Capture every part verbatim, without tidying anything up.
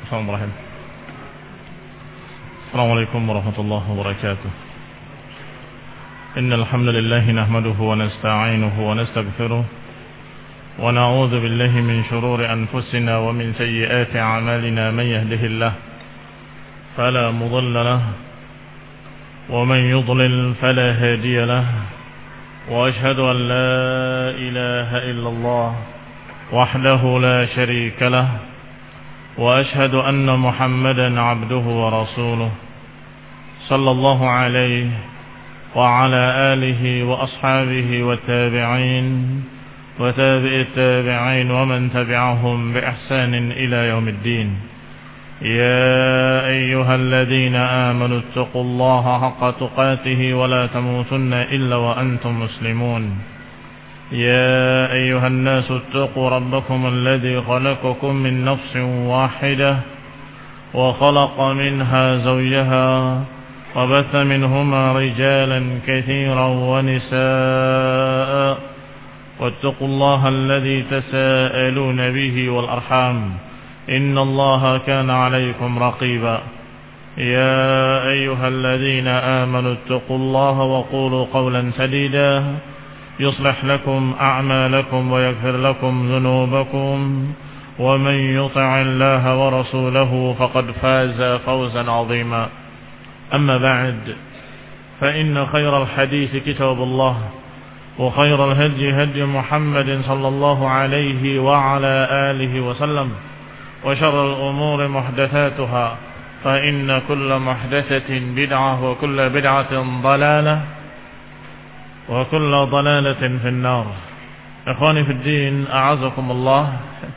Bismillahirrahmanirrahim. Assalamualaikum warahmatullahi wabarakatuh. Innal hamdalillah nahmaduhu wa nasta'inuhu wa nastaghfiruh wa na'udzu billahi min shururi anfusina wa min sayyiati a'malina man yahdihillah fala mudilla lahu wa man yudlil fala hadiya lahu wa ashhadu an la ilaha illallah wahdahu la sharika lahu وأشهد أن محمدا عبده ورسوله صلى الله عليه وعلى آله وأصحابه والتابعين وتابع التابعين ومن تبعهم بإحسان إلى يوم الدين. يا أيها الذين آمنوا اتقوا الله حق تقاته ولا تموتن إلا وأنتم مسلمون. يا أيها الناس اتقوا ربكم الذي خلقكم من نفس واحدة وخلق منها زوجها وبث منهما رجالا كثيرا ونساء واتقوا الله الذي تساءلون به والأرحام إن الله كان عليكم رقيبا. يا أيها الذين آمنوا اتقوا الله وقولوا قولا سديدا يصلح لكم أعمالكم ويغفر لكم ذنوبكم ومن يطع الله ورسوله فقد فاز فوزا عظيما. أما بعد فإن خير الحديث كتاب الله وخير الهدي هدي محمد صلى الله عليه وعلى آله وسلم وشر الأمور محدثاتها فإن كل محدثة بدعة وكل بدعة ضلالة wa kullu dhalalatin finnar. Ikhwani fid din, a'azakumullah.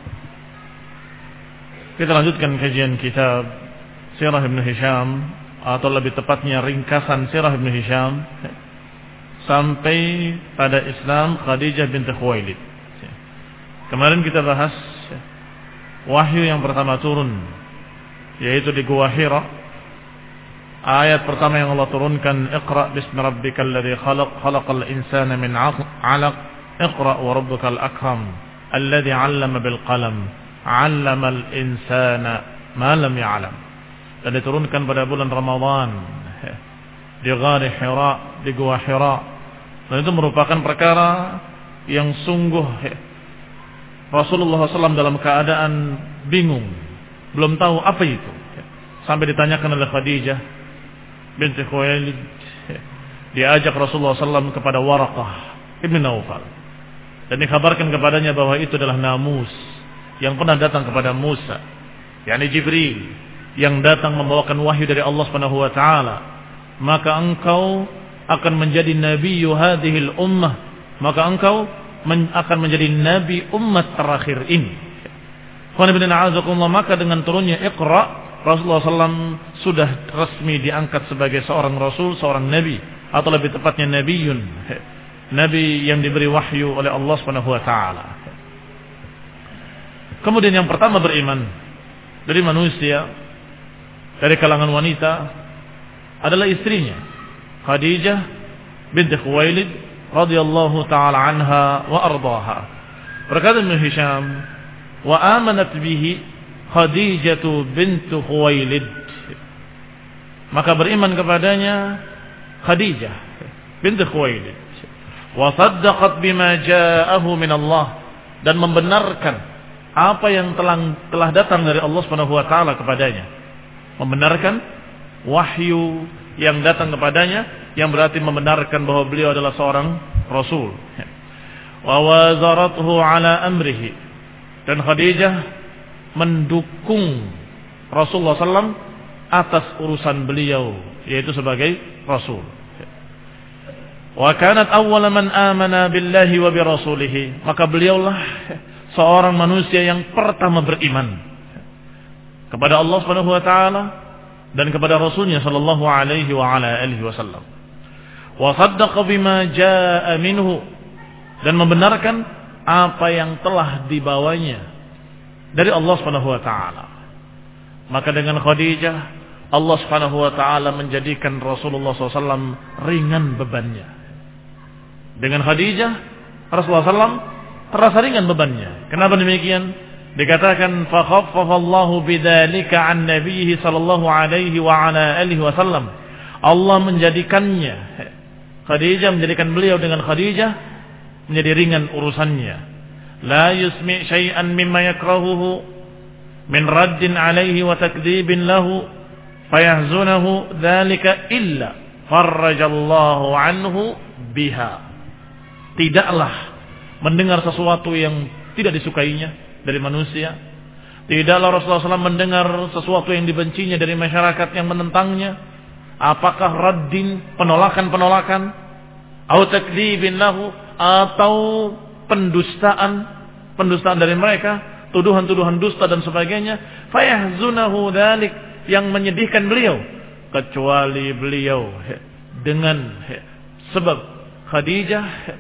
Kita lanjutkan kajian kitab Sirah Ibn Hisham, atau lebih tepatnya ringkasan Sirah Ibn Hisham, sampai pada Islam Khadijah binti Khuwailid. Kemarin kita bahas wahyu yang pertama turun, yaitu di Gua Hira. Ayat pertama yang Allah turunkan, Iqra bismi rabbikal ladzi khalaq khalaqal insana min 'alaq Iqra wa rabbukal akram alladzi 'allama bil qalam 'allamal insana ma lam ya'lam. Dan diturunkan pada bulan Ramadan di Ghar Hira, di Gua Hira. Dan itu merupakan perkara yang sungguh Rasulullah shallallahu alaihi wasallam dalam keadaan bingung, belum tahu apa itu, sampai ditanyakan oleh Khadijah binti Khuwailid, diajak Rasulullah shallallahu alaihi wasallam kepada Waraqah ibn Naufal, dan dikabarkan kepadanya bahwa itu adalah namus yang pernah datang kepada Musa, yakni Jibril, yang datang membawakan wahyu dari Allah Subhanahu wa taala. Maka engkau akan menjadi nabi hadhil ummah, maka engkau men- akan menjadi nabi umat terakhir ini. Maka dengan turunnya Iqra, Rasulullah shallallahu alaihi wasallam sudah resmi diangkat sebagai seorang Rasul, seorang Nabi, atau lebih tepatnya Nabiyun, Nabi yang diberi wahyu oleh Allah Subhanahu Wa Taala. Kemudian yang pertama beriman dari manusia, dari kalangan wanita, adalah istrinya Khadijah binti Khuwailid radhiyallahu taala anha wa ardhaha. Berkata Ibnu Hisham, wa amanat bihi Khadijatu bintu Khuwailid, maka beriman kepadanya Khadijah bintu Khuwailid, wa saddaqat bima ja'ahu min Allah, dan membenarkan apa yang telah telah datang dari Allah Subhanahu wa taala kepadanya, membenarkan wahyu yang datang kepadanya, yang berarti membenarkan bahwa beliau adalah seorang rasul. Wa wazarathu ala amrihi, dan Khadijah mendukung Rasulullah shallallahu alaihi wasallam atas urusan beliau, yaitu sebagai Rasul. Wa kanat awwala man amana billahi wa bi rasulih, maka beliaulah seorang manusia yang pertama beriman kepada Allah Subhanahu wa taala dan kepada Rasulnya sallallahu alaihi wa ala alihi wasallam. Wa saddaqa bima jaa minhu, dan membenarkan apa yang telah dibawanya dari Allah Subhanahu wa taala. Maka dengan Khadijah, Allah Subhanahu wa taala menjadikan Rasulullah shallallahu alaihi wasallam ringan bebannya. Dengan Khadijah, Rasulullah shallallahu alaihi wasallam terasa ringan bebannya. Kenapa demikian? Dikatakan fa khaffafallahu bidzalika an nabiyhi sallallahu alaihi wa ala alihi wasallam. Allah menjadikannya, Khadijah menjadikan beliau dengan Khadijah menjadi ringan urusannya. La yusmi syai'an mimma yakrahuhu min raddin alaihi wa takdzibin lahu fayahzunahu dzalika illa farrajallahu anhu biha. Tidaklah mendengar sesuatu yang tidak disukainya dari manusia. Tidaklah Rasulullah shallallahu alaihi wasallam mendengar sesuatu yang dibencinya dari masyarakat yang menentangnya. Apakah raddin, penolakan-penolakan, atau takdzibin lahu, atau pendustaan, pendustaan dari mereka, tuduhan-tuduhan dusta dan sebagainya. Fayahzunahu dzalik, yang menyedihkan beliau, kecuali beliau dengan sebab Khadijah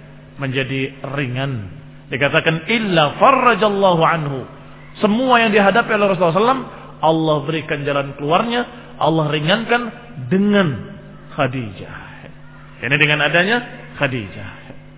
menjadi ringan. Dikatakan illa farrajallahu anhu. Semua yang dihadapi oleh Rasulullah shallallahu alaihi wasallam, Allah berikan jalan keluarnya, Allah ringankan dengan Khadijah. Ini dengan adanya Khadijah.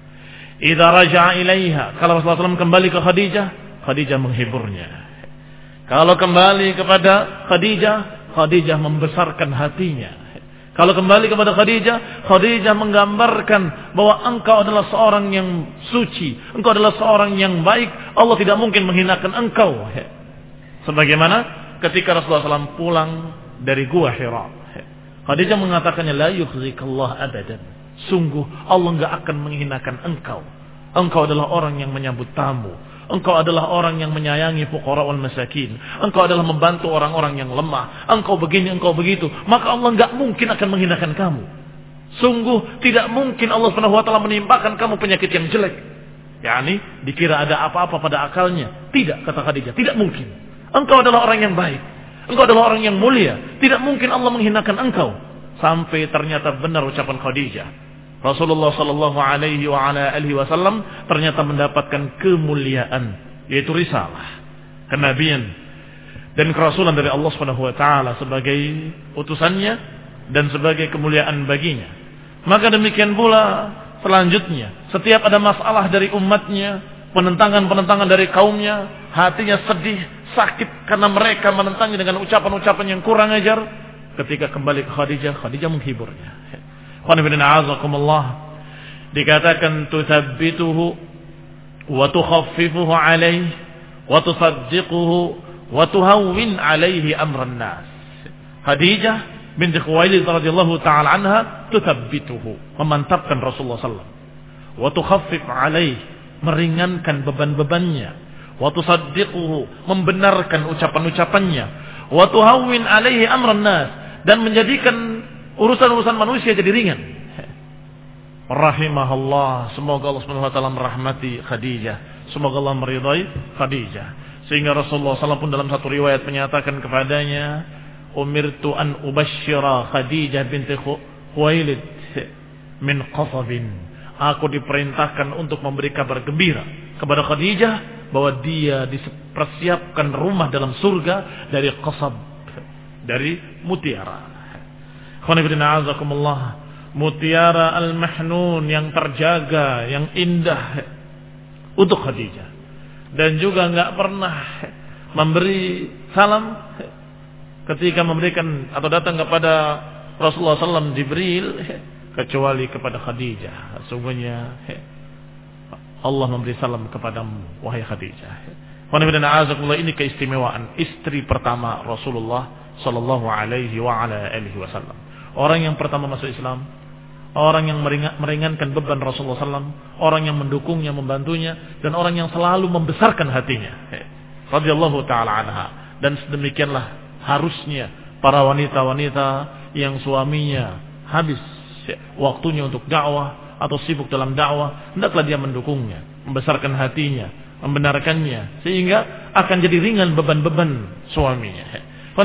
Idza raja'a ilaiha, kalau Rasulullah shallallahu alaihi wasallam kembali ke Khadijah, Khadijah menghiburnya. Kalau kembali kepada Khadijah, Khadijah membesarkan hatinya. Kalau kembali kepada Khadijah, Khadijah menggambarkan bahwa engkau adalah seorang yang suci, engkau adalah seorang yang baik, Allah tidak mungkin menghinakan engkau. Sebagaimana ketika Rasulullah shallallahu alaihi wasallam pulang dari Gua Hira, Khadijah mengatakannya, la yukhzikallah abadan. Sungguh Allah enggak akan menghinakan engkau. Engkau adalah orang yang menyambut tamu. Engkau adalah orang yang menyayangi fuqara wal masakin. Engkau adalah membantu orang-orang yang lemah. Engkau begini, engkau begitu. Maka Allah enggak mungkin akan menghinakan kamu. Sungguh tidak mungkin Allah Subhanahu wa taala menimpakan kamu penyakit yang jelek. yakni dikira ada apa-apa pada akalnya. Tidak, kata Khadijah, tidak mungkin. Engkau adalah orang yang baik. Engkau adalah orang yang mulia. Tidak mungkin Allah menghinakan engkau. Sampai ternyata benar ucapan Khadijah. Rasulullah sallallahu alaihi wa ala alihi wasallam ternyata mendapatkan kemuliaan, yaitu risalah, kenabian dan kerasulan dari Allah Subhanahu wa taala sebagai utusannya dan sebagai kemuliaan baginya. Maka demikian pula selanjutnya, setiap ada masalah dari umatnya, penentangan-penentangan dari kaumnya, hatinya sedih, sakit karena mereka menentangnya dengan ucapan-ucapan yang kurang ajar. Ketika kembali ke Khadijah, Khadijah menghiburnya. Dikatakan tuthabbituhu wa tukhaffifuhu alaihi wa tusaddiquhu wa tuhawwin alaihi amran nas. Khadijah binti Khuwailid radhiyallahu taala anha tuthabbituhu, memantapkan Rasulullah sallallahu alaihi wasallam, wa tukhaffif alaihi, meringankan beban-bebannya, wa tusaddiquhu, membenarkan ucapan-ucapannya, wa tuhawwin alaihi amran nas, dan menjadikan urusan-urusan manusia jadi ringan. Rahimahullah, semoga Allah Subhanahu wa taala merahmati Khadijah, semoga Allah meridai Khadijah. Sehingga Rasulullah sallallahu alaihi wasallam pun dalam satu riwayat menyatakan kepadanya, umirtu an ubashshira Khadijah binti Khuwailid min qasabin. Aku diperintahkan untuk memberi kabar gembira kepada Khadijah bahwa dia dipersiapkan rumah dalam surga dari qasab, dari mutiara. Mutiara al-mahnun, yang terjaga, yang indah untuk Khadijah, dan juga enggak pernah memberi salam ketika memberikan atau datang kepada Rasulullah sallallahu alaihi wasallam Jibril kecuali kepada Khadijah. Sesungguhnya Allah memberi salam kepadamu wahai Khadijah. Ini keistimewaan istri pertama Rasulullah sallallahu alaihi wa ala alihi wasallam. Orang yang pertama masuk Islam, orang yang meringankan beban Rasulullah sallallahu alaihi wasallam, orang yang mendukungnya, membantunya, dan orang yang selalu membesarkan hatinya. Radhiyallahu taala anha. Dan sedemikianlah harusnya para wanita-wanita yang suaminya habis waktunya untuk dakwah atau sibuk dalam dakwah, hendaklah dia mendukungnya, membesarkan hatinya, membenarkannya, sehingga akan jadi ringan beban-beban suaminya.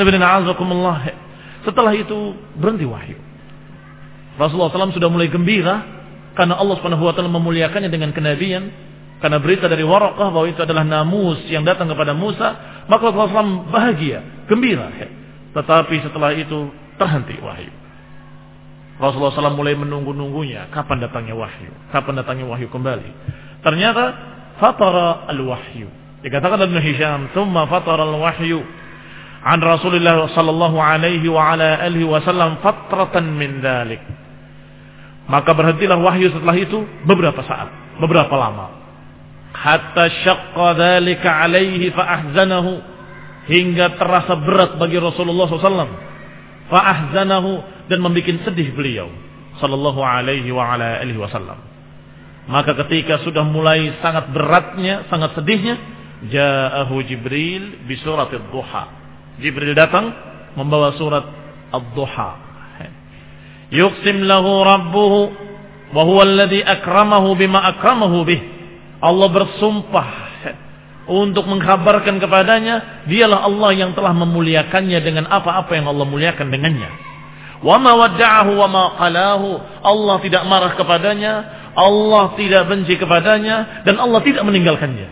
Setelah itu berhenti wahyu. Rasulullah sallallahu alaihi wasallam sudah mulai gembira karena Allah Subhanahu wa taala memuliakannya dengan kenabian, karena berita dari Waraqah bahwa itu adalah namus yang datang kepada Musa, maka Rasulullah sallallahu alaihi wasallam bahagia, gembira. Tetapi setelah itu terhenti wahyu. Rasulullah sallallahu alaihi wasallam mulai menunggu-nunggunya, kapan datangnya wahyu, kapan datangnya wahyu kembali. Ternyata fatara al-wahyu, Dikatakan Ibnu Hisham, "Tsumma fatara al-wahyu an Rasulillah sallallahu alaihi wa ala alihi wasallam fatratan min dzalik." Maka berhentilah wahyu setelah itu beberapa saat, beberapa lama. Hatta syaqqa dzalika alaihi fa ahzanahu, hingga terasa berat bagi Rasulullah sallallahu alaihi wasallam. Fa ahzanahu, dan membuat sedih beliau sallallahu alaihi wa ala alihi wasallam. Maka ketika sudah mulai sangat beratnya, sangat sedihnya, ja'ahu Jibril bi surat ad-duha. Jibril datang membawa surat ad-duha. Yuqsim lahu rabbuhu wa huwa alladhi akramahu bima akramahu bih. Allah bersumpah untuk mengkhabarkan kepadanya, dialah Allah yang telah memuliakannya dengan apa-apa yang Allah muliakan dengannya. Wa ma wadda'ahu wa ma qalahu. Allah tidak marah kepadanya, Allah tidak benci kepadanya, dan Allah tidak meninggalkannya.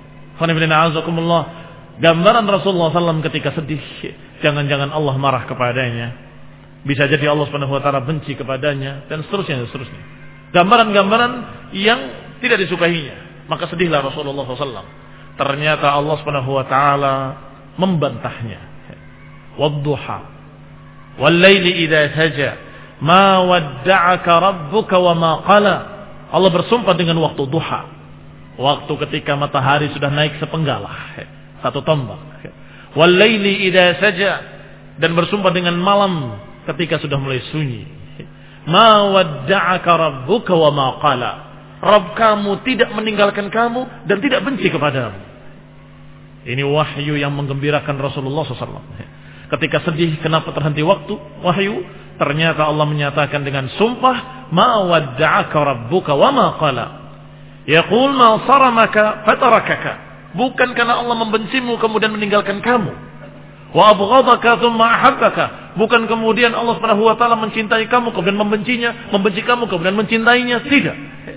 Gambaran Rasulullah sallallahu alaihi wasallam ketika sedih, jangan-jangan Allah marah kepadanya. Bisa jadi Allah Subhanahu wa taala benci kepadanya, dan seterusnya dan seterusnya. Gambaran-gambaran yang tidak disukainya. Maka sedihlah Rasulullah sallallahu alaihi wasallam. Ternyata Allah Subhanahu wa taala membantahnya. Wadduha wal laili idza saja ma wadda'aka rabbuka wa ma qala. Allah bersumpah dengan waktu duha, waktu ketika matahari sudah naik sepenggal, satu tombak. Wal laili idza saja, dan bersumpah dengan malam ketika sudah mulai sunyi. Ma wadda'aka rabbuka wa ma qala. Rabb kamu tidak meninggalkan kamu dan tidak benci kepadamu. Ini wahyu yang menggembirakan Rasulullah sallallahu alaihi wasallam. Ketika sedih, kenapa terhenti waktu wahyu? Ternyata Allah menyatakan dengan sumpah, ma wadda'aka rabbuka wa ma qala. Yaqul ma saramaka fatarakaka. Bukan karena Allah membencimu kemudian meninggalkan kamu. Wa abghadaka thumma ahabbaka. Bukan kemudian Allah Subhanahu wa taala mencintai kamu kemudian membencinya, membenci kamu kemudian mencintainya, tidak.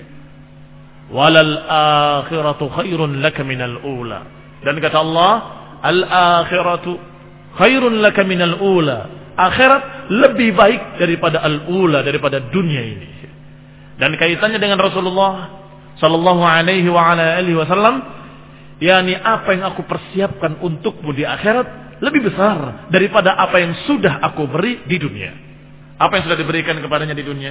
Walal akhiratu khairun laka minal ula. Dan kata Allah, al akhiratu khairun laka minal ula. Akhirat lebih baik daripada al-ula, daripada dunia ini. Dan kaitannya dengan Rasulullah sallallahu alaihi wa ala alihi wasallam, yakni apa yang aku persiapkan untukmu di akhirat lebih besar daripada apa yang sudah aku beri di dunia. Apa yang sudah diberikan kepadanya di dunia?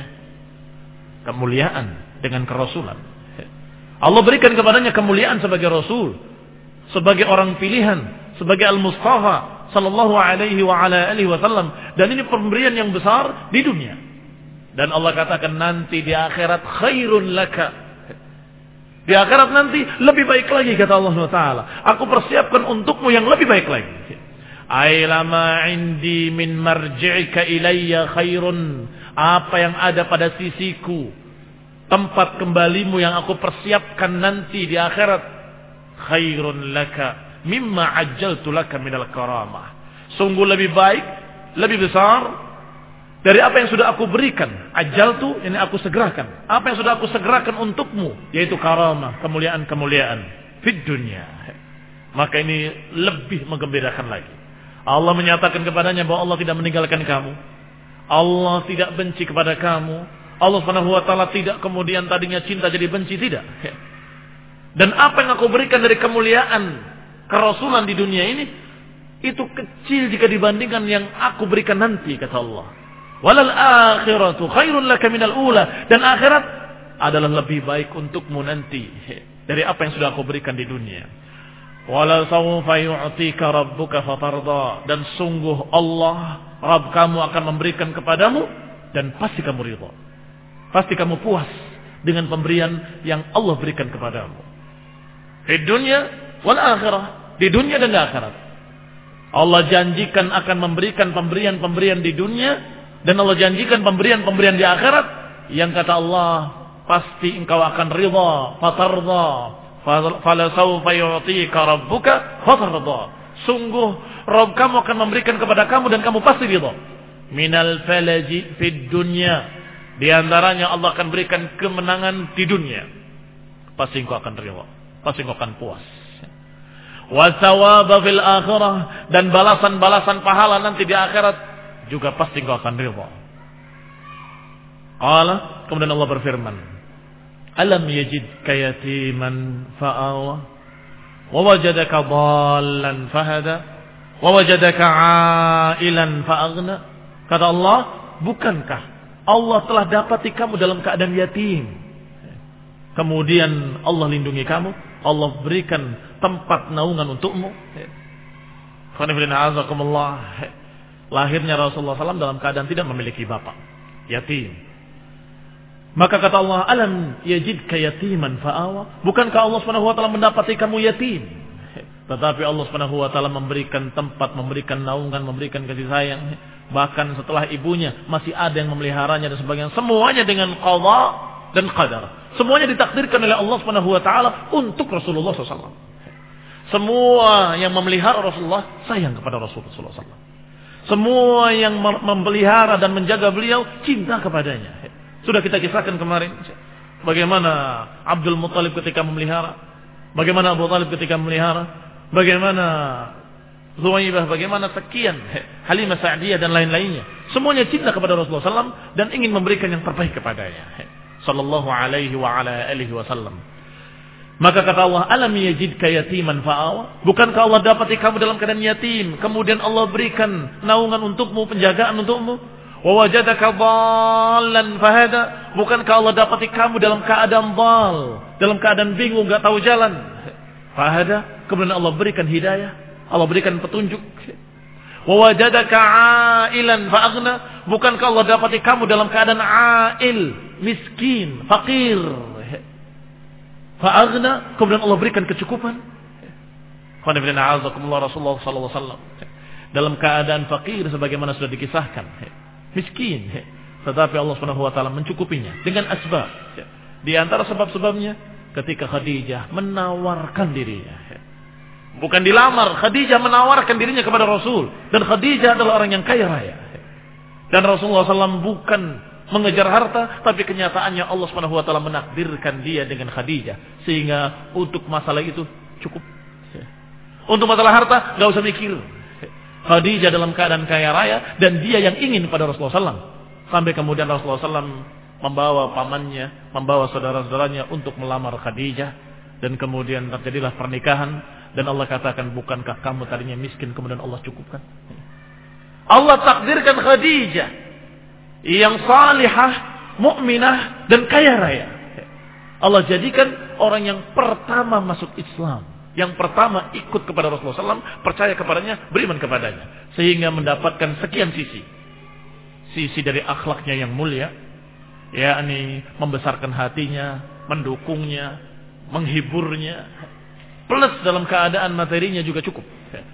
Kemuliaan dengan kerasulan. Allah berikan kepadanya kemuliaan sebagai rasul, sebagai orang pilihan, sebagai al-mustafa sallallahu alaihi wa ala alihi wasallam, dan ini pemberian yang besar di dunia. Dan Allah katakan nanti di akhirat khairun laka. Di akhirat nanti lebih baik lagi, kata Allah Subhanahu wa taala. Aku persiapkan untukmu yang lebih baik lagi. Ailama indi min marji'ika ilayya khairun. Apa yang ada pada sisiku, tempat kembalimu yang aku persiapkan nanti di akhirat, khairun laka mimma ajjaltu laka minal karamah. Sungguh lebih baik, lebih besar dari apa yang sudah aku berikan. Ajjaltu, ini aku segerakan. Apa yang sudah aku segerakan untukmu, yaitu karamah, kemuliaan-kemuliaan fid dunya. Maka ini lebih menggembirakan lagi. Allah menyatakan kepadanya bahwa Allah tidak meninggalkan kamu. Allah tidak benci kepada kamu. Allah Subhanahu wa taala tidak kemudian tadinya cinta jadi benci, tidak. Dan apa yang aku berikan dari kemuliaan kerasulan di dunia ini, itu kecil jika dibandingkan yang aku berikan nanti, kata Allah. Walal akhiratu khairun laka minal ula. Dan akhirat adalah lebih baik untukmu nanti dari apa yang sudah aku berikan di dunia. Wala sawfa yu'tika rabbuka fatarda. Dan sungguh Allah, Rabb kamu akan memberikan kepadamu, dan pasti kamu ridha. Pasti kamu puas dengan pemberian yang Allah berikan kepadamu. Di dunia wal akhirah, di dunia dan di akhirat. Allah janjikan akan memberikan pemberian-pemberian di dunia, dan Allah janjikan pemberian-pemberian di akhirat yang kata Allah pasti engkau akan ridha, fatarda, fala sawfa yu'tika rabbuka fatarda. Sungguh Rabb kamu akan memberikan kepada kamu dan kamu pasti ridha. Minal falaji fid dunya, di antaranya Allah akan berikan kemenangan di dunia. Pasti engkau akan ridha, pasti engkau akan puas. Wa thawaba fil akhirah, dan balasan-balasan pahala nanti di akhirat juga pasti engkau akan ridha. Qala, kemudian Allah berfirman, alam yajidka yatiman fa'awa. wa wajadaka dhallan fahada, wa wajadaka 'ailan fa'aghna. Kata Allah, bukankah Allah telah dapati kamu dalam keadaan yatim, kemudian Allah lindungi kamu, Allah berikan tempat naungan untukmu. Lahirnya Rasulullah shallallahu alaihi wasallam dalam keadaan tidak memiliki bapak, yatim. Maka kata Allah, alam yajidka yatiman fa'awa, bukankah Allah subhanahu wa ta'ala mendapati kamu yatim, tetapi Allah subhanahu wa ta'ala memberikan tempat, memberikan naungan, memberikan kasih sayang. Bahkan setelah ibunya masih ada yang memeliharanya dan sebagainya. Semuanya dengan qada dan qadar. Semuanya ditakdirkan oleh Allah subhanahu wa ta'ala untuk Rasulullah shallallahu alaihi wasallam. Semua yang memelihara Rasulullah sayang kepada Rasulullah shallallahu alaihi wasallam. Semua yang memelihara dan menjaga beliau cinta kepadanya. Sudah kita kisahkan kemarin bagaimana Abdul Muttalib ketika memelihara, bagaimana Abu Talib ketika memelihara, bagaimana Zuwaibah, bagaimana sekian Halimah Sa'diyah dan lain-lainnya. Semuanya cinta kepada Rasulullah shallallahu alaihi wasallam dan ingin memberikan yang terbaik kepadanya sallallahu alaihi wa ala alihi wasallam. Maka kata Allah, alam yajidka yatiman fa'awa, bukankah Allah dapati kamu dalam keadaan yatim, kemudian Allah berikan naungan untukmu, penjagaan untukmu. Wa wajadaka dhallan fahada, bukankah Allah dapati kamu dalam keadaan dhal, dalam keadaan bingung, enggak tahu jalan. Fahada, kemudian Allah berikan hidayah, Allah berikan petunjuk. Wa wajadaka 'ailan fa'aghna, bukankah Allah dapati kamu dalam keadaan 'ail, miskin, fakir. Fa'aghna, kemudian Allah berikan kecukupan. Qul inna a'udzubillahi Rasulullah sallallahu alaihi wasallam dalam keadaan fakir sebagaimana sudah dikisahkan, miskin, tetapi Allah Subhanahu wa taala mencukupinya dengan asbab. Di antara sebab-sebabnya ketika Khadijah menawarkan dirinya. Bukan dilamar, Khadijah menawarkan dirinya kepada Rasul, dan Khadijah adalah orang yang kaya raya. Dan Rasulullah shallallahu alaihi wasallam bukan mengejar harta, tapi kenyataannya Allah Subhanahu wa taala menakdirkan dia dengan Khadijah, sehingga untuk masalah itu cukup. Untuk masalah harta enggak usah mikir. Khadijah dalam keadaan kaya raya dan dia yang ingin pada Rasulullah shallallahu alaihi wasallam. Sampai kemudian Rasulullah shallallahu alaihi wasallam membawa pamannya, membawa saudara-saudaranya untuk melamar Khadijah, dan kemudian terjadilah pernikahan. Dan Allah katakan, bukankah kamu tadinya miskin, kemudian Allah cukupkan. Allah takdirkan Khadijah yang salihah, mukminah dan kaya raya. Allah jadikan orang yang pertama masuk Islam, yang pertama ikut kepada Rasulullah shallallahu alaihi wasallam, percaya kepadanya, beriman kepadanya, sehingga mendapatkan sekian sisi. Sisi dari akhlaknya yang mulia, yakni membesarkan hatinya, mendukungnya, menghiburnya, plus dalam keadaan materinya juga cukup.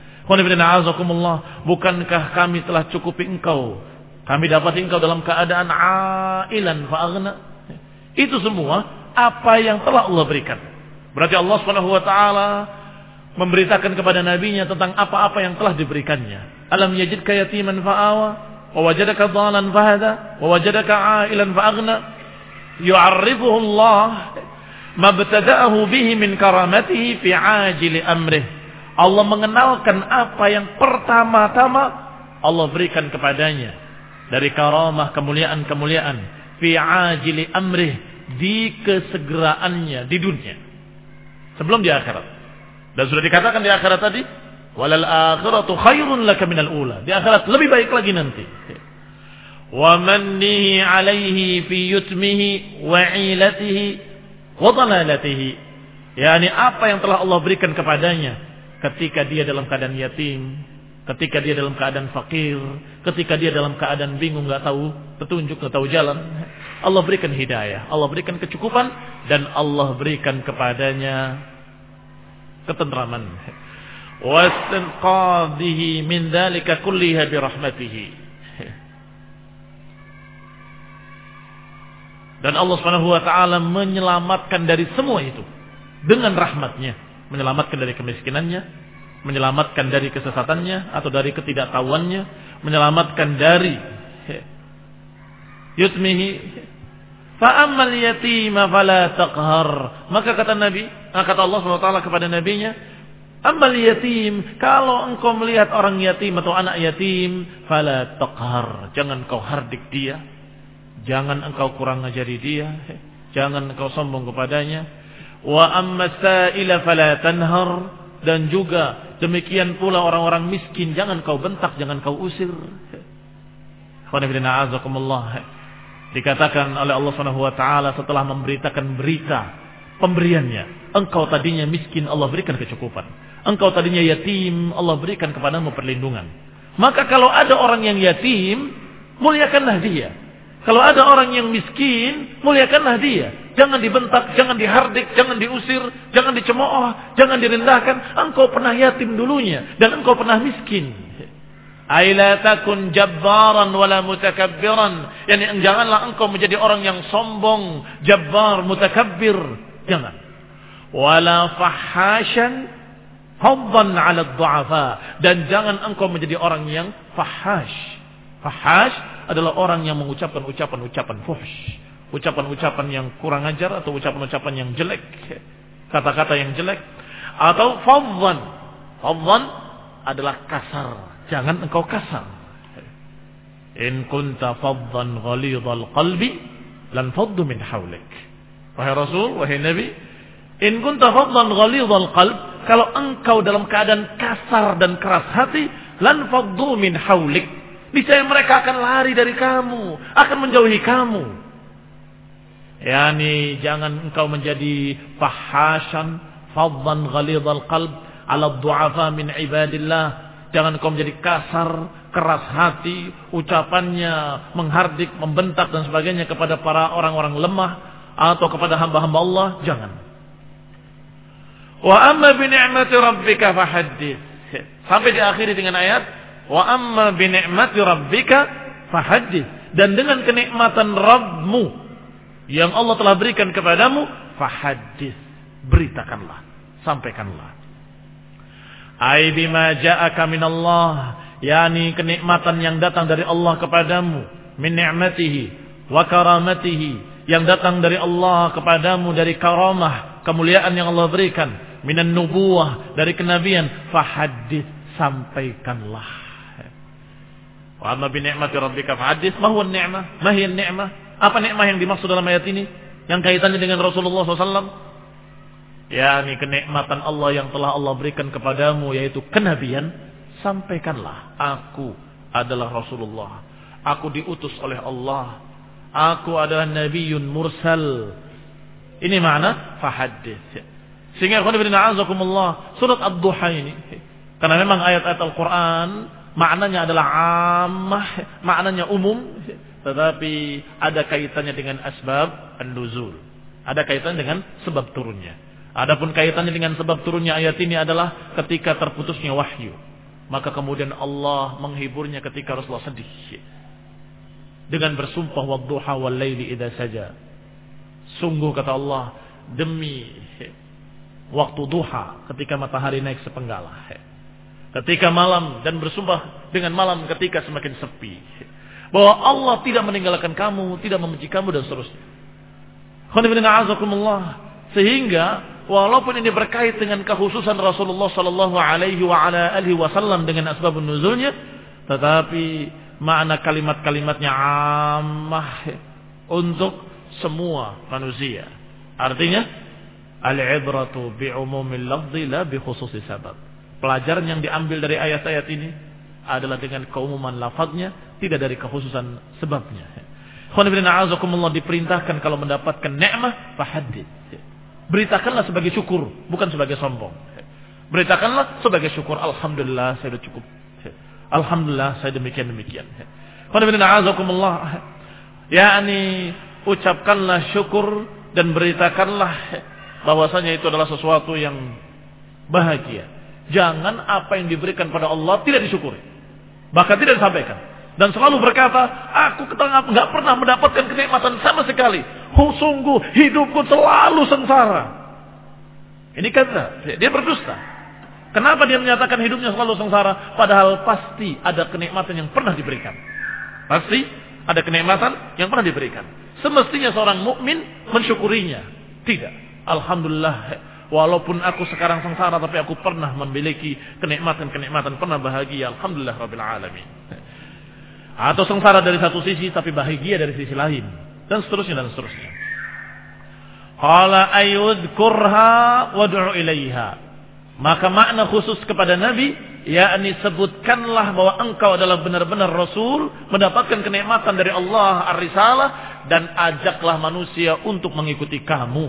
Bukankah kami telah cukupi engkau, kami dapat engkau dalam keadaan 'ailan fa'aghna. Itu semua apa yang telah Allah berikan. Berarti Allah Subhanahu wa taala memberitakan kepada nabinya tentang apa-apa yang telah diberikannya. Alam yajidka yatiman fa'awa, wa wajadaka dhalan fahada, wa wajadaka 'ailan fa'aghna. Yu'arrifuhu Allah mabtada'ahu bihi min karamatihi fi 'ajili amrih. Allah mengenalkan apa yang pertama-tama Allah berikan kepadanya dari karamah, kemuliaan-kemuliaan, fi 'ajili amrih, di kesegeraannya di dunia sebelum di akhirat. Dan sudah dikatakan di akhirat tadi, walal akhiratu khairun laka minal ula, di akhirat lebih baik lagi nanti. Wa mannihi 'alaihi fi yutmihi wa 'ilatihi wa dhalalatihi, yakni apa yang telah Allah berikan kepadanya ketika dia dalam keadaan yatim, ketika dia dalam keadaan fakir, ketika dia dalam keadaan bingung, enggak tahu petunjuk, enggak tahu jalan. Allah berikan hidayah, Allah berikan kecukupan, dan Allah berikan kepadanya ketentraman. Wastinqadhihi min dzalika kulliha bi rahmatihi. Dan Allah Subhanahu wa taala menyelamatkan dari semua itu dengan rahmatnya, menyelamatkan dari kemiskinannya, menyelamatkan dari kesesatannya atau dari ketidaktahuannya, menyelamatkan dari yutmihi. Fa ammal yatima fala taqhar. Maka kata Nabi, kata Allah Subhanahu wa taala kepada nabinya, ammal yatim, kalau engkau melihat orang yatim atau anak yatim, fala taqhar, jangan kau hardik dia, jangan engkau kurang ajari dia, jangan engkau sombong kepadanya. Wa amma sa'ila fala tanhar, dan juga demikian pula orang-orang miskin jangan kau bentak, jangan kau usir. Dikatakan oleh Allah Subhanahu wa taala setelah memberitakan berita pemberiannya, engkau tadinya miskin, Allah berikan kecukupan. Engkau tadinya yatim, Allah berikan kepadamu perlindungan. Maka kalau ada orang yang yatim, muliakanlah dia. Kalau ada orang yang miskin, muliakanlah dia. Jangan dibentak, jangan dihardik, jangan diusir, jangan dicemooh, jangan direndahkan. Engkau pernah yatim dulunya dan engkau pernah miskin. Aila takun jabbaran wala mutakabbiran. Yani janganlah engkau menjadi orang yang sombong, jabbar, mutakabbir. Jangan. Wala fahasyan habban 'ala ad-du'afa. Dan jangan engkau menjadi orang yang fahash. Fahash adalah orang yang mengucapkan ucapan-ucapan fuhsh, ucapan-ucapan yang kurang ajar atau ucapan-ucapan yang jelek, kata-kata yang jelek. Atau fadhan. Fadhan adalah kasar. Jangan engkau kasar. In kunta fadhan ghalidhal qalbi lan faddu min hawlik. Wahai Rasul, wahai Nabi, in kunta fadhan ghalidhal qalb, kalau engkau dalam keadaan kasar dan keras hati, lan faddu min hawlik, niscaya mereka akan lari dari kamu, akan menjauhi kamu. Yani jangan engkau menjadi fahasyan, fadhan ghalidhal qalb ala du'afa min ibadillah. Jangan engkau menjadi kasar, keras hati, ucapannya menghardik, membentak dan sebagainya kepada para orang-orang lemah atau kepada hamba-hamba Allah. Jangan. Wa amma bi ni'mati rabbika fahaddits. Sampai diakhiri dengan ayat wa amma bi ni'mati rabbika fahaddits, dan dengan kenikmatan Rabbmu yang Allah telah berikan kepadamu, fahaddits, beritakanlah, sampaikanlah. Ai bima ja'aka minallah, yakni kenikmatan yang datang dari Allah kepadamu, min ni'matihi wa karamatihi, yang datang dari Allah kepadamu dari karamah, kemuliaan yang Allah berikan, minan nubuwah, dari kenabian, fahaddits, sampaikanlah. Wa amma bi ni'mati rabbika fahaddits. Ma huwa an-ni'mah? Ma hiya an-ni'mah? Apa nikmah yang dimaksud dalam ayat ini? Yang kaitannya dengan Rasulullah shallallahu alaihi wasallam? yakni kenikmatan Allah yang telah Allah berikan kepadamu, yaitu kenabian. Sampaikanlah, aku adalah Rasulullah, aku diutus oleh Allah, aku adalah Nabiyyun mursal. Ini makna fahaddits. Sehingga surat Ad-Duha ini, karena memang ayat-ayat Al-Quran maknanya adalah ammah, maknanya umum, tetapi ada kaitannya dengan asbab an-nuzul, ada kaitannya dengan sebab turunnya. Adapun kaitannya dengan sebab turunnya ayat ini adalah ketika terputusnya wahyu, maka kemudian Allah menghiburnya ketika Rasulullah sedih dengan bersumpah wadduha wal laili idza saja. Sungguh kata Allah, demi waktu duha ketika matahari naik sepenggala, ketika malam, dan bersumpah dengan malam ketika semakin sepi, bahwa Allah tidak meninggalkan kamu, tidak membenci kamu, dan seterusnya. Sehingga walaupun ini berkait dengan kekhususan Rasulullah sallallahu alaihi wa ala alihi wasallam dengan asbabun nuzulnya, tetapi makna kalimat-kalimatnya ammah untuk semua manusia. Artinya al-ibratu bi'umumil lafzi la bi khususi sabab. Pelajaran yang diambil dari ayat-ayat ini adalah dengan keumuman lafaznya, tidak dari kekhususan sebabnya. Khonibina diperintahkan kalau mendapatkan nikmah fahaddits. Beritakanlah sebagai syukur, bukan sebagai sombong. Beritakanlah sebagai syukur. Alhamdulillah saya sudah cukup. Alhamdulillah saya demikian-demikian. yakni ucapkanlah syukur dan beritakanlah bahwasanya itu adalah sesuatu yang bahagia. Jangan apa yang diberikan pada Allah tidak disyukuri, bahkan tidak disampaikan, dan selalu berkata, aku nggak pernah mendapatkan kenikmatan sama sekali. Oh, sungguh hidupku selalu sengsara. Ini kata dia berdusta. Kenapa dia menyatakan hidupnya selalu sengsara? Padahal pasti ada kenikmatan yang pernah diberikan. Pasti ada kenikmatan yang pernah diberikan. Semestinya seorang mukmin mensyukurinya. Tidak. Alhamdulillah, walaupun aku sekarang sengsara, tapi aku pernah memiliki kenikmatan-kenikmatan, pernah bahagia. Alhamdulillah Rabbil Alamin. Atau sengsara dari satu sisi, tapi bahagia dari sisi lain, dan seterusnya dan seterusnya. Qala ayyudhkurha wad'u ilaiha. Maka makna khusus kepada Nabi, yakni sebutkanlah bahwa engkau adalah benar-benar Rasul, mendapatkan kenikmatan dari Allah ar-risalah, dan ajaklah manusia untuk mengikuti kamu.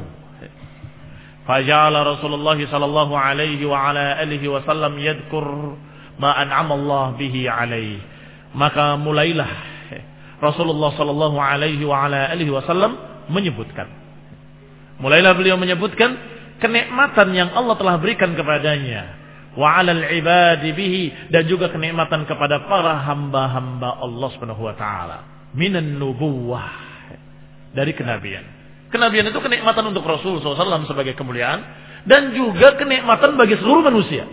Faja'ala Rasulullah sallallahu alaihi wa ala alihi wasallam yadhkur ma an'ama Allah bihi alaihi. Maka mulailah Rasulullah sallallahu alaihi wa ala alihi wasallam menyebutkan. Mulailah beliau menyebutkan kenikmatan yang Allah telah berikan kepadanya, wa 'alal 'ibadi bihi, dan juga kenikmatan kepada para hamba-hamba Allah Subhanahu wa taala, minan nubuwah, dari kenabian. Kenabian itu kenikmatan untuk Rasul sallallahu alaihi wasallam sebagai kemuliaan, dan juga kenikmatan bagi seluruh manusia.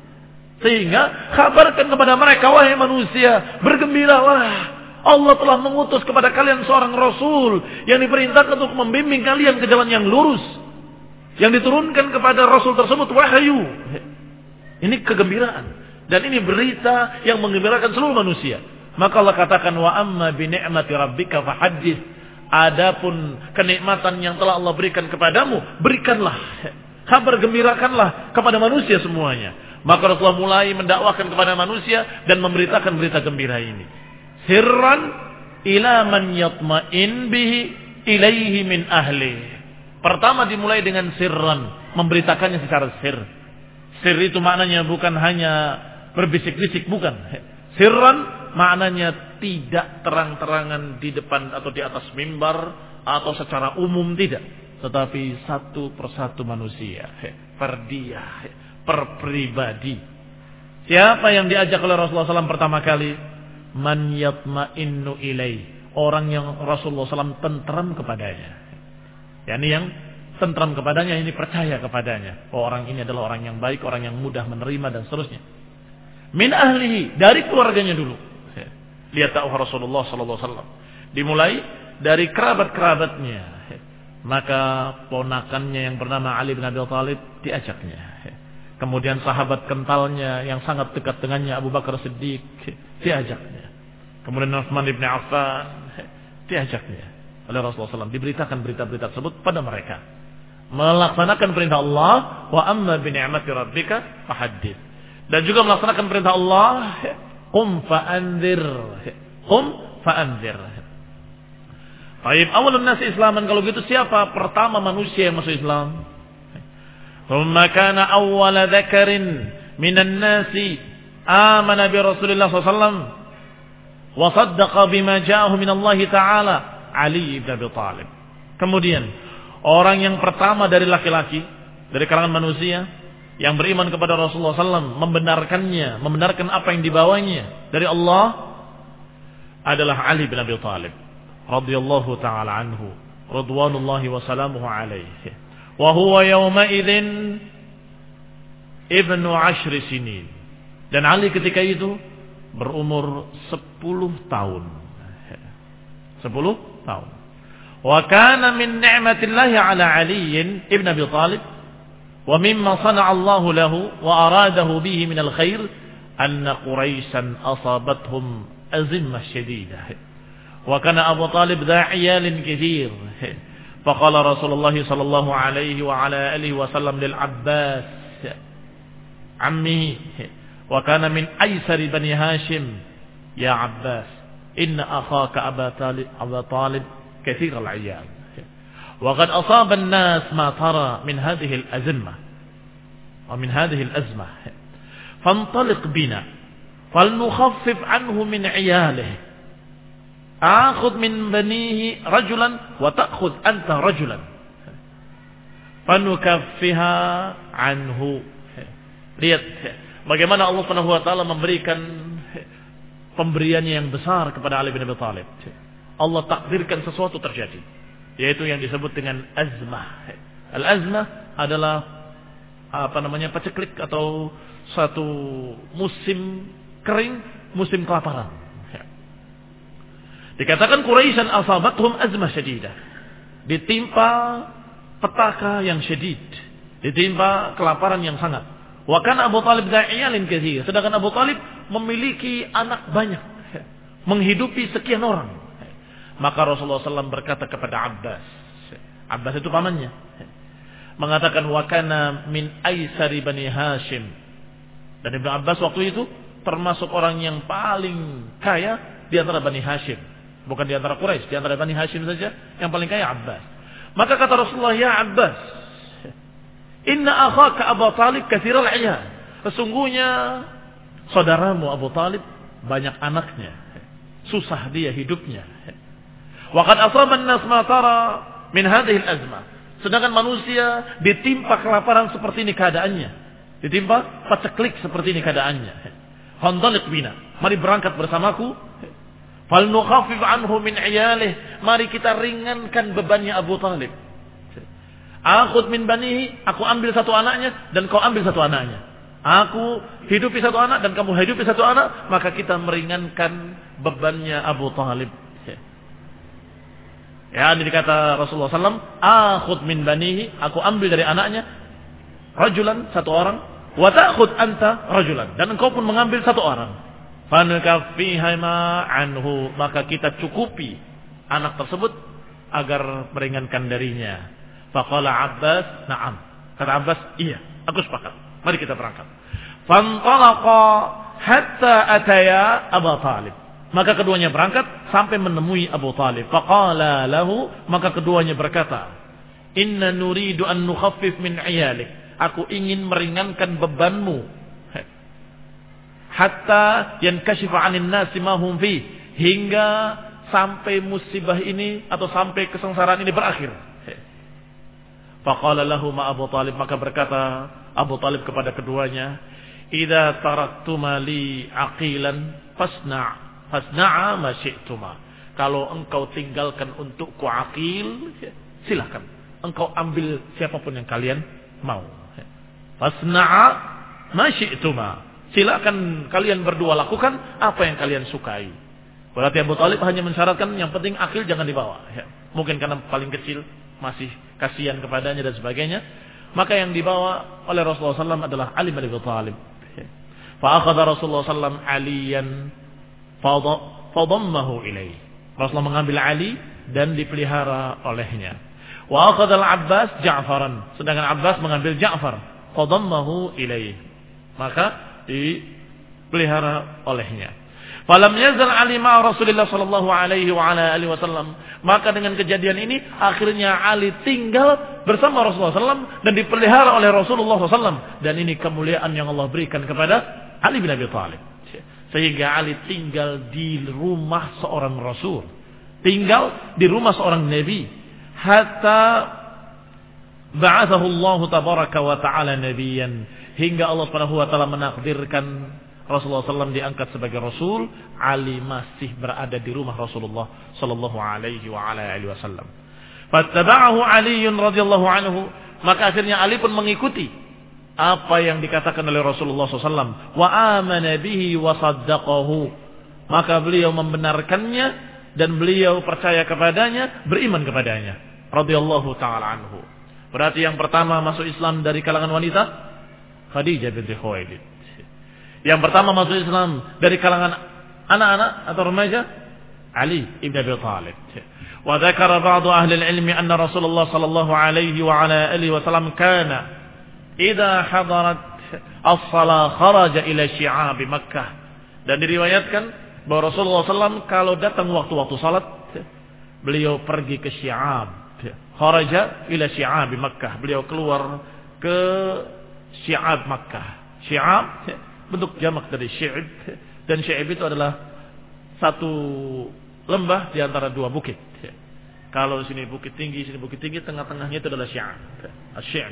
Sehingga kabarkan kepada mereka, wahai manusia, bergembiralah, Allah telah mengutus kepada kalian seorang Rasul yang diperintahkan untuk membimbing kalian ke jalan yang lurus, yang diturunkan kepada Rasul tersebut wahyu. Ini kegembiraan, dan ini berita yang menggembirakan seluruh manusia. Maka Allah katakan, wa amma bi ni'mati rabbika fahaddits. Adapun kenikmatan yang telah Allah berikan kepadamu, berikanlah, kabar gembirakanlah kepada manusia semuanya. Maka Rasulullah mulai mendakwakan kepada manusia dan memberitakan berita gembira ini. Sirran ila man yatma'in bihi ilaihi min ahli. Pertama dimulai dengan sirran, memberitakannya secara sir. Sir itu maknanya bukan hanya berbisik-bisik, bukan. Sirran maknanya tidak terang-terangan di depan atau di atas mimbar atau secara umum, tidak. Tetapi satu persatu manusia, per dia, per pribadi. Siapa yang diajak oleh Rasulullah shallallahu alaihi wasallam pertama kali? Man yatma'innu ilai, orang yang Rasulullah shallallahu alaihi wasallam tentram kepadanya. Yani yang tentram kepadanya, ini percaya kepadanya. Oh, orang ini adalah orang yang baik, orang yang mudah menerima, dan seterusnya. Min ahlihi, dari keluarganya dulu. Lihat tahu Rasulullah shallallahu alaihi wasallam. Dimulai dari kerabat-kerabatnya. Maka ponakannya yang bernama Ali bin Abi Thalib diajaknya. Kemudian sahabat kentalnya yang sangat dekat dengannya, Abu Bakar Siddiq, diajaknya. Kemudian Utsman bin Affan, diajaknya oleh Rasulullah shallallahu alaihi wasallam. Diberitakan berita-berita tersebut pada mereka. Melaksanakan perintah Allah, wa amma bi ni'mati rabbika fahaddits. Dan juga melaksanakan perintah Allah, qum fa'anzir. Qum fa'anzir. Baik, awalun nasi Islaman, kalau gitu siapa pertama manusia yang masuk Islam? Thumma kana awwala dzakarin minan nasi amana bi Rasulillah sallallahu alaihi wasallam wa saddaqa bima ja'ahu min Allah taala, Ali bin Abi Thalib. Kemudian orang yang pertama dari laki-laki, dari kalangan manusia yang beriman kepada Rasulullah sallallahu alaihi wasallam, membenarkannya, membenarkan apa yang dibawanya dari Allah, adalah Ali bin Abi Thalib radhiyallahu taala anhu, radwanullahi wa salamuhu alaihi. Wa huwa yawma idzin ibnu ashri sinin. Dan Ali ketika itu berumur sepuluh tahun. sepuluh tahun. Wa kana min ni'matillahi ala Ali ibn Abi Thalib wa mimma sana'a Allah lahu wa aradahu bihi min al-khair anna Quraisyan asabathum azimmah shadidah. Wa kana Abu Talib dha 'iyalin katsir. Faqala Rasulullah sallallahu alaihi wa ala alihi wasallam lil Abbas ammihi wa kana min aysari bani Hashim, ya Abbas inna akhaka Aba Talib Aba Talib katsir al-'iyal wa qad asaba an-nas ma tara min hadhihi al-azmah wa min hadhihi al-azmah fantaliq bina falnukhaffif anhu min 'iyalihi akhudh min banihi rajulan wa ta'khudh anta rajulan fanukaffiha anhu. Lihat bagaimana Allah Subhanahu wa taala memberikan pemberiannya yang besar kepada Ali bin Abi Thalib. Allah takdirkan sesuatu terjadi, yaitu yang disebut dengan azmah. Al-azmah adalah apa namanya, paceklik atau satu musim kering, musim kelaparan. Dikatakan Quraisyan asabathum azmah syadidah, ditimpa petaka yang syadid, ditimpa kelaparan yang sangat. Wa kana Abu Talib da'iyalin katsir, sedangkan Abu Talib memiliki anak banyak, menghidupi sekian orang. Maka Rasulullah sallallahu alaihi wasallam berkata kepada Abbas, Abbas itu pamannya, mengatakan wa kana min aisari Bani Hashim. Dan Ibnu Abbas waktu itu termasuk orang yang paling kaya di antara Bani Hashim. Bukan di antara Quraisy, di antara Bani Hashim saja yang paling kaya Abbas. Maka kata Rasulullah, ya Abbas, inna akhaka Abu Talib katsiral 'iyal. Sesungguhnya saudaramu Abu Talib banyak anaknya. Susah dia hidupnya. Wa qad asaba an-nas ma tara min hadhihi al-azmah. Sedangkan manusia ditimpa kelaparan seperti ini keadaannya. Ditimpa paceklik seperti ini keadaannya. Fantaliq bina. Mari berangkat bersamaku. Fal nukhaffif anhu min 'iyalihi. Mari kita ringankan bebannya Abu Talib. Akhud min banihi, aku ambil satu anaknya dan kau ambil satu anaknya. Aku hidupi satu anak dan kamu hidupi satu anak, maka kita meringankan bebannya Abu Talib. Ya, ini dikata Rasulullah sallallahu alaihi wasallam, akhud min banihi, aku ambil dari anaknya rajulan, satu orang, wa ta'khud anta rajulan, dan engkau pun mengambil satu orang. Fanakaffiha ma anhu, maka kita cukupi anak tersebut agar meringankan darinya. Faqala Abbas, na'am. Kata Abbas, iya, aku sepakat. Mari kita berangkat. Fantalaqa hatta ataya Abu Talib. Maka keduanya berangkat sampai menemui Abu Talib. Faqala lahu, maka keduanya berkata, inna nuridu an nukhaffif min 'iyalik. Aku ingin meringankan bebanmu. Hatta yankashifa 'anil nasi ma hum fi, hingga sampai musibah ini atau sampai kesengsaraan ini berakhir. Faqala lahu ma Abu Talib, maka berkata Abu Talib kepada keduanya, idza taraktuma li aqilan fasna' fasna'a ma syi'tuma. Kalau engkau tinggalkan untukku aqil, silakan. Engkau ambil siapapun yang kalian mau. Fasna'a ma syi'tuma. Silakan kalian berdua lakukan apa yang kalian sukai. Berarti Abu Talib hanya mensyaratkan yang penting aqil jangan dibawa. Mungkin karena paling kecil masih kasihan kepadanya dan sebagainya. Maka yang dibawa oleh Rasulullah sallallahu alaihi wasallam adalah Ali bin Abi Thalib. Fa akhadha Rasulullah sallallahu alaihi wasallam Aliyan fadammahu ilaihi. Rasulullah mengambil Ali dan dipelihara olehnya. Wa akhadha al-Abbas Ja'faran, sedangkan Abbas mengambil Ja'far, fadammahu ilaihi. Maka dipelihara olehnya. Falam yazal Ali ma Rasulullah sallallahu alaihi wa ala alihi wasallam. Maka dengan kejadian ini akhirnya Ali tinggal bersama Rasulullah sallallahu alaihi wasallam dan dipelihara oleh Rasulullah sallallahu alaihi wasallam, dan ini kemuliaan yang Allah berikan kepada Ali bin Abi Thalib. Sehingga Ali tinggal di rumah seorang Rasul, tinggal di rumah seorang Nabi, hatta ba'athahu Allah tabaraka wa ta'ala nabiyan, hingga Allah Subhanahu wa taala menakdirkan Rasulullah sallallahu alaihi wasallam diangkat sebagai Rasul. Ali masih berada di rumah Rasulullah sallallahu alaihi wa ala alihi wasallam. Fattaba'ahu Ali radhiyallahu anhu, maka akhirnya Ali pun mengikuti apa yang dikatakan oleh Rasulullah sallallahu alaihi wasallam. Wa amana bihi wa saddaqahu, maka beliau membenarkannya dan beliau percaya kepadanya, beriman kepadanya, radhiyallahu taala anhu. Berarti yang pertama masuk Islam dari kalangan wanita Khadijah binti Khuwailid. Yang pertama masuk Islam dari kalangan anak-anak atau remaja Ali ibn Abi Thalib. Wa dzakara ba'du ahli al-ilmi anna Rasulullah sallallahu alaihi wa ala alihi wasallam kana idza hadarat as-shalah kharaja ila syi'ab Makkah. Dan diriwayatkan bahwa Rasulullah sallallahu alaihi wasallam kalau datang waktu-waktu salat, beliau pergi ke Syi'ab. Kharaja ila syi'ab Makkah. Beliau keluar ke Syi'ab Makkah. Syi'ab bentuk jamak dari Syi'ib, dan Syi'ib itu adalah satu lembah di antara dua bukit. Kalau sini bukit tinggi, sini bukit tinggi, tengah-tengahnya itu adalah Syi'ab. Syi'ib.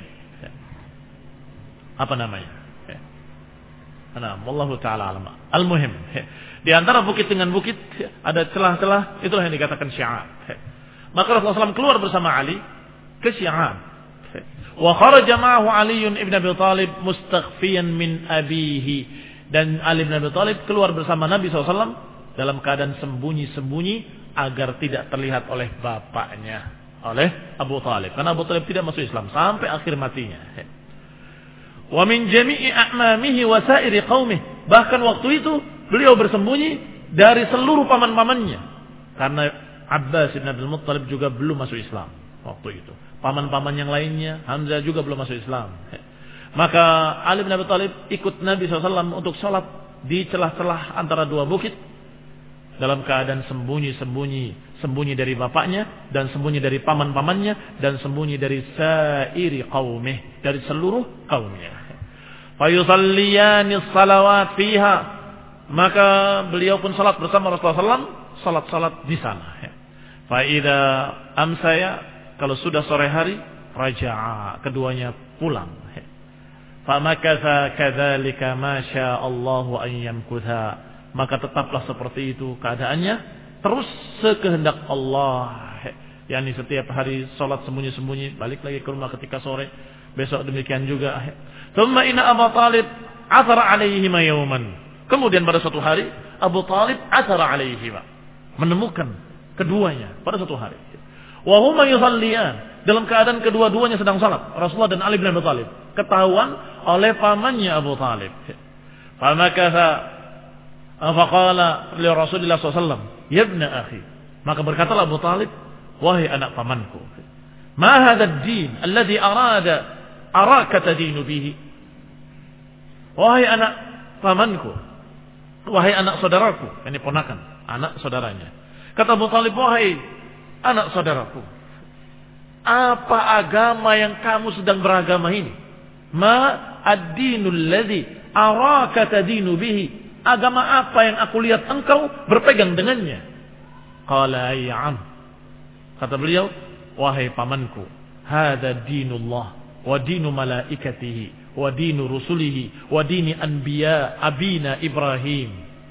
Apa namanya? Nah, wallahu taala alam. Al-muhim, di antara bukit dengan bukit ada celah-celah, itulah yang dikatakan Syi'ab. Maka Rasulullah sallallahu alaihi wasallam keluar bersama Ali ke Syi'ab. Wa kharaja ma'ahu Ali ibn Abi Thalib mustakhfiyan min abihi, dan Ali bin Abi Thalib keluar bersama Nabi sallallahu alaihi wasallam dalam keadaan sembunyi-sembunyi agar tidak terlihat oleh bapaknya, oleh Abu Thalib, karena Abu Thalib tidak masuk Islam sampai akhir matinya. Wa min jami'i a'mamihi wa sa'iri qaumih, bahkan waktu itu beliau bersembunyi dari seluruh paman-pamannya, karena Abbas bin Abdul Muttalib juga belum masuk Islam. waktu itu. Paman-paman yang lainnya, Hamzah juga belum masuk Islam. Maka Ali bin Abi Thalib ikut Nabi shallallahu alaihi wasallam untuk sholat di celah-celah antara dua bukit dalam keadaan sembunyi-sembunyi, sembunyi dari bapaknya dan sembunyi dari paman-pamannya dan sembunyi dari sairi qaumih, dari seluruh kaumnya. Fa yusalliyani salawat fiha, maka beliau pun salat bersama Rasulullah shallallahu alaihi wasallam, salat-salat di sana. Fa idza amsaya, kalau sudah sore hari, raja'a, keduanya pulang. Fa makatha kadzalika ma syaa Allahu an yamkutha, maka tetaplah seperti itu keadaannya terus sekehendak Allah. yakni setiap hari salat sembunyi-sembunyi, balik lagi ke rumah ketika sore, besok demikian juga. Tsumma inna Abu Talib athara alaihi yawman. Kemudian pada suatu hari Abu Talib athara alaihi, menemukan keduanya pada suatu hari. Wa huma yusalliyan, dalam keadaan kedua-duanya sedang salat, Rasulullah dan Ali bin Abi Thalib. Ketahuan oleh pamannya Abu Talib. Famakatha faqala li Rasulillah sallallahu alaihi wasallam, "Ya ibna akhi." Maka berkatalah Abu Talib, "Wahai anak pamanku, ma hadha ad-din alladhi arada araka tadinu bihi?" Wahai anak pamanku, wahai anak saudaraku, ini ponakan, anak saudaranya. Kata Abu Talib, "Wahai anak saudaraku, apa agama yang kamu sedang beragama ini? Ma ad-dinul ladzi araka tadinu bihi?" Agama apa yang aku lihat engkau berpegang dengannya? Qala ay'am. Kata beliau, "Wahai pamanku, hadza dinullah wa dinu malaikatihi wa dinu rusulihi wa dini anbiya abina Ibrahim."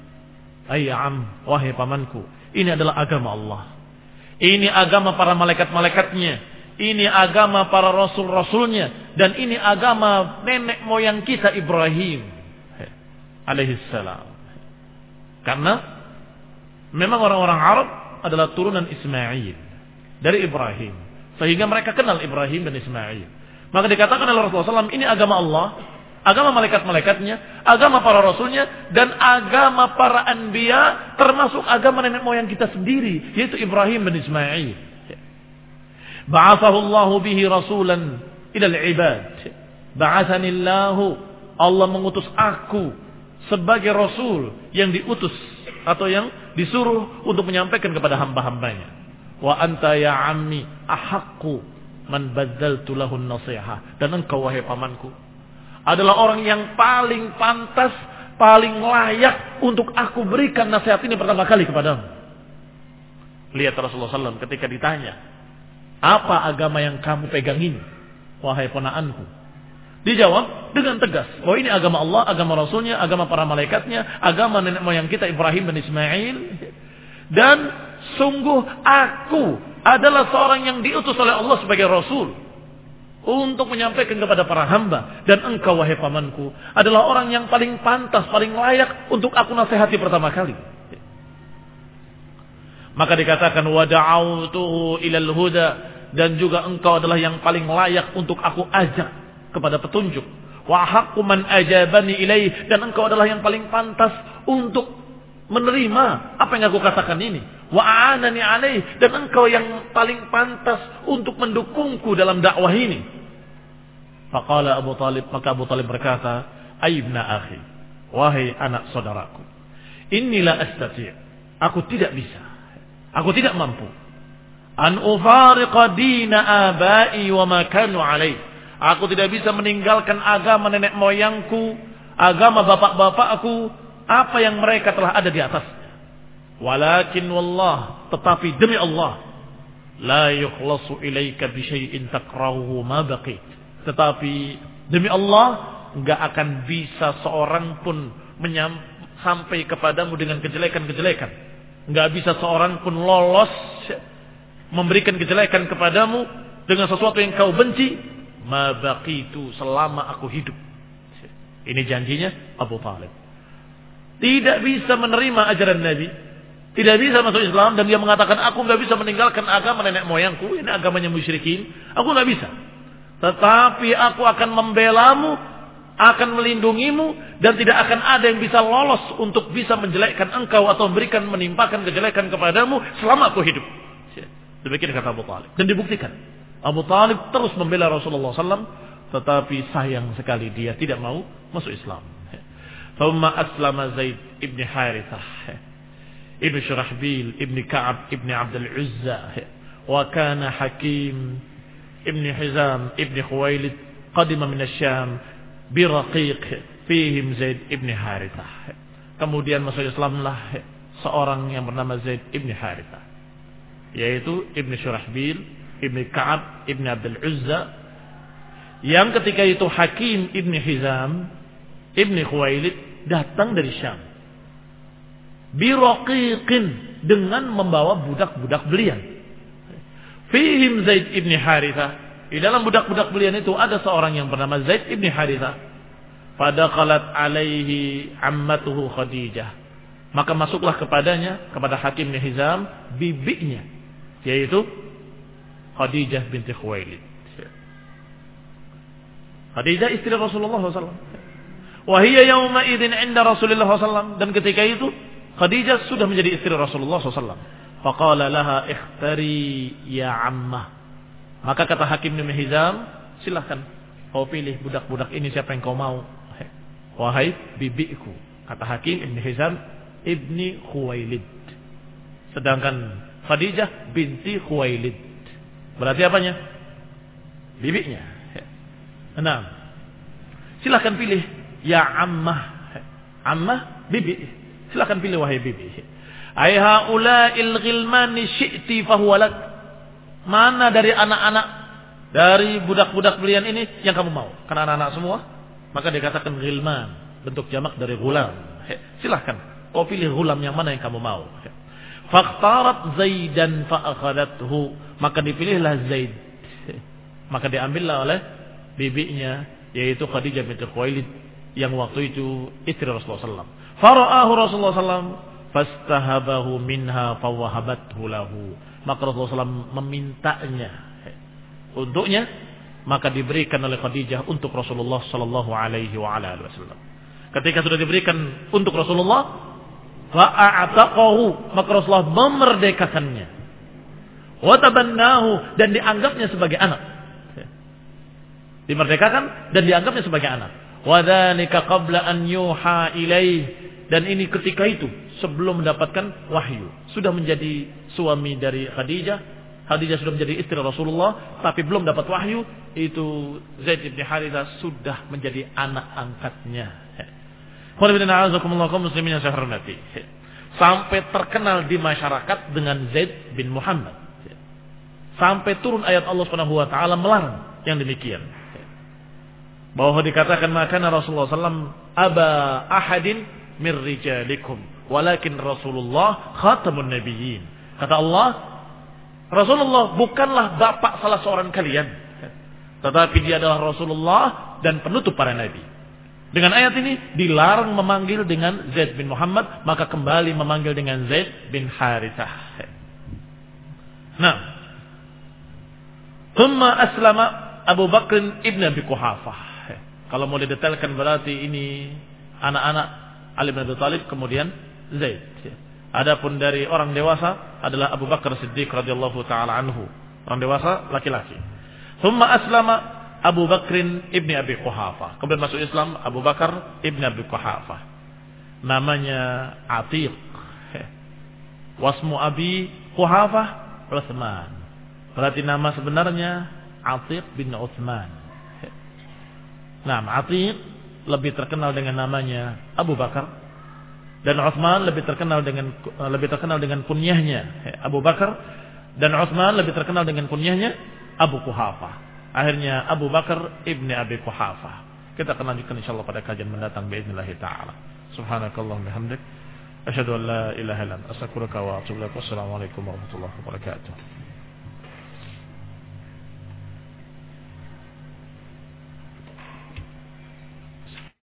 Ay'am, wahai pamanku, ini adalah agama Allah. Ini agama para malaikat-malaikatnya. Ini agama para rasul-rasulnya. Dan ini agama nenek moyang kita Ibrahim alaihissalam. Karena memang orang-orang Arab adalah turunan Ismail dari Ibrahim, sehingga mereka kenal Ibrahim dan Ismail. Maka dikatakan oleh Rasulullah shallallahu alaihi wasallam, ini agama Allah, agama malaikat-malaikatnya, agama para rasulnya, dan agama para anbiya, termasuk agama nenek moyang kita sendiri, yaitu Ibrahim dan Ismail. Ba'athahu Allahu bihi rasulan ila al-ibad. Ba'athani Allahu, Allah mengutus aku sebagai rasul yang diutus atau yang disuruh untuk menyampaikan kepada hamba-hambanya. Wa anta ya ammi ahaqqu man badzaltu lahu an-nasihah. Dan engkau wahai pamanku adalah orang yang paling pantas, paling layak untuk aku berikan nasihat ini pertama kali kepadamu. Lihat Rasulullah shallallahu alaihi wasallam ketika ditanya, apa agama yang kamu pegang ini, wahai ponaanku? Dijawab dengan tegas bahwa ini agama Allah, agama Rasulnya, agama para malaikatnya, agama nenek moyang kita Ibrahim dan Ismail. Dan sungguh aku adalah seorang yang diutus oleh Allah sebagai Rasul untuk menyampaikan kepada para hamba. Dan engkau wahai pamanku adalah orang yang paling pantas, paling layak untuk aku nasihati pertama kali. Maka dikatakan wada'autuhu ilal huda, dan juga engkau adalah yang paling layak untuk aku ajak kepada petunjuk. Wa haqqu man ajabani ilaih, dan engkau adalah yang paling pantas untuk menerima apa yang aku katakan ini. Wa aanani alaih, dan engkau yang paling pantas untuk mendukungku dalam dakwah ini. Faqala Abu Talib, maka Abu Talib berkata, "Aibna akhi, wahai anak saudaraku, inni la astati', aku tidak bisa, aku tidak mampu an ufariqa dina abai wa ma kanu alaih. Aku tidak bisa meninggalkan agama nenek moyangku, agama bapak-bapakku, apa yang mereka telah ada di atasnya. Walakin wallah, tetapi demi Allah, la yukhlasu ilaika bi syai'in takrahuhu ma baqit." Tetapi demi Allah, enggak akan bisa seorang pun menyam, sampai kepadamu dengan kejelekan-kejelekan. Enggak bisa seorang pun lolos memberikan kejelekan kepadamu dengan sesuatu yang kau benci, ma baqitu, selama aku hidup. Ini janjinya Abu Talib. Tidak bisa menerima ajaran Nabi, tidak bisa masuk Islam, dan dia mengatakan, aku nggak bisa meninggalkan agama nenek moyangku, ini agamanya musyrikin, aku nggak bisa. Tetapi aku akan membelamu, akan melindungimu, dan tidak akan ada yang bisa lolos untuk bisa menjelekkan engkau atau memberikan menimpakan kejelekan kepadamu selama aku hidup. Demikian kata Abu Talib, dan dibuktikan Abu Talib terus membela Rasulullah sallallahu alaihi wasallam, tetapi sayang sekali dia tidak mau masuk Islam. Thumma aslama Zaid ibn Harithah ibn Shurahbil ibn Ka'ab ibn Abdul Uzza wa kana Hakim ibn Hizam ibn Khuwailid qadima min asy-Syam bi Raqiq fihim Zaid ibn Harithah. Kemudian masuk Islamlah seorang yang bernama Zaid ibn Harithah, yaitu ibn Shurahbil ibn Ka'ab ibn Abdul Uzza, yang ketika itu Hakim ibn Hizam ibn Khuwailid datang dari Syam biroqiqin, dengan membawa budak-budak belian. Fihim Zaid ibn Harithah, di dalam budak-budak belian itu ada seorang yang bernama Zaid ibn Harithah. Fadakhalat alaihi ammatuhu Khadijah, maka masuklah kepadanya, kepada Hakim ibn Hizam, bibinya, yaitu Khadijah binti Khuwailid. Khadijah istri Rasulullah sallallahu alaihi wasallam. Wahia yawma idin inda Rasulullah sallallahu alaihi wasallam, dan ketika itu Khadijah sudah menjadi istri Rasulullah sallallahu alaihi wasallam. Faqala laha ikhtari ya ammah, maka kata Hakim bin Hizam, silahkan kau pilih budak-budak ini siapa yang kau mau, wahai bibiku, kata Hakim bin Hizam ibni Khuwailid. Sedangkan Khadijah binti Khuwailid, berarti apanya? Bibinya. Enam. Silahkan pilih ya ammah, ammah bibi, silahkan pilih wahai bibi. Ai haula'il ghilmani syi'ti fahuwa lak, mana dari anak-anak, dari budak-budak belian ini yang kamu mau? Karena anak-anak semua, maka dikatakan ghilman, bentuk jamak dari ghulam. Silahkan kau pilih ghulam yang mana yang kamu mau. Faqtarat Zaidan fa'akhadathu, maka dipilihlah Zaid, maka diambillah oleh bibinya, yaitu Khadijah binti Khuwailid, yang waktu itu istri Rasulullah sallallahu alaihi wasallam. Fara'ahu Rasulullah sallallahu alaihi wasallam fastahabahu minha fawahabathu lahu, maka Rasulullah sallallahu alaihi wasallam memintanya untuknya, maka diberikan oleh Khadijah untuk Rasulullah sallallahu alaihi wasallam. Ketika sudah diberikan untuk Rasulullah, fa'ataqahu, maka Rasulullah memerdekakannya, wa tabannahu, dan dianggapnya sebagai anak, dimerdekakan dan dianggapnya sebagai anak. Wa dzalika qabla an yuha ilaih, dan ini ketika itu sebelum mendapatkan wahyu, sudah menjadi suami dari Khadijah. Khadijah sudah menjadi istri Rasulullah, tapi belum dapat wahyu. Itu Zaid bin Harithah sudah menjadi anak angkatnya. Muslimin yang saya hormati, sampai terkenal di masyarakat dengan Zaid bin Muhammad, sampai turun ayat Allah Subhanahu wa taala melarang yang demikian, bahwa dikatakan makana Rasulullah sallallahu alaihi wasallam aba ahadin min rijalikum walakin Rasulullah khatamun nabiyyin. Kata Allah, Rasulullah bukanlah bapak salah seorang kalian, tetapi dia adalah Rasulullah dan penutup para nabi. Dengan ayat ini dilarang memanggil dengan Zaid bin Muhammad, maka kembali memanggil dengan Zaid bin Harithah. Nah, thumma aslama Abu Bakr ibn Abi Quhafah. Kalau mau didetailkan berarti ini anak-anak Ali bin Abi Thalib, kemudian Zaid. Adapun dari orang dewasa adalah Abu Bakar Siddiq radhiyallahu taala anhu, orang dewasa laki-laki. Thumma aslama Abu Bakr ibn Abi Quhafah. Kemudian masuk Islam Abu Bakar ibn Abi Quhafah. Namanya Atiq. Wasmu Abi Quhafah Utsman. Berarti nama sebenarnya Atiq bin Utsman. Nah, Atiq lebih terkenal dengan namanya Abu Bakar, dan Utsman lebih terkenal dengan lebih terkenal dengan kunyahnya Abu Bakar, dan Utsman lebih terkenal dengan kunyahnya Abu Quhafah. Akhirnya Abu Bakar ibni Abi Quhafah. Kita akan lanjutkan insyaallah pada kajian mendatang باذنillah taala. Subhanakallahumma bihamdik, asyhadu an la ilaha illa anta, astaghfiruka wa atubu ilaik. Wassalamualaikum warahmatullahi wabarakatuh.